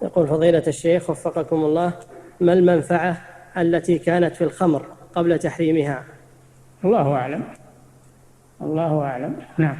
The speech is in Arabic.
يقول فضيلة الشيخ وفقكم الله: ما المنفعة التي كانت في الخمر قبل تحريمها؟ الله أعلم. الله أعلم. نعم.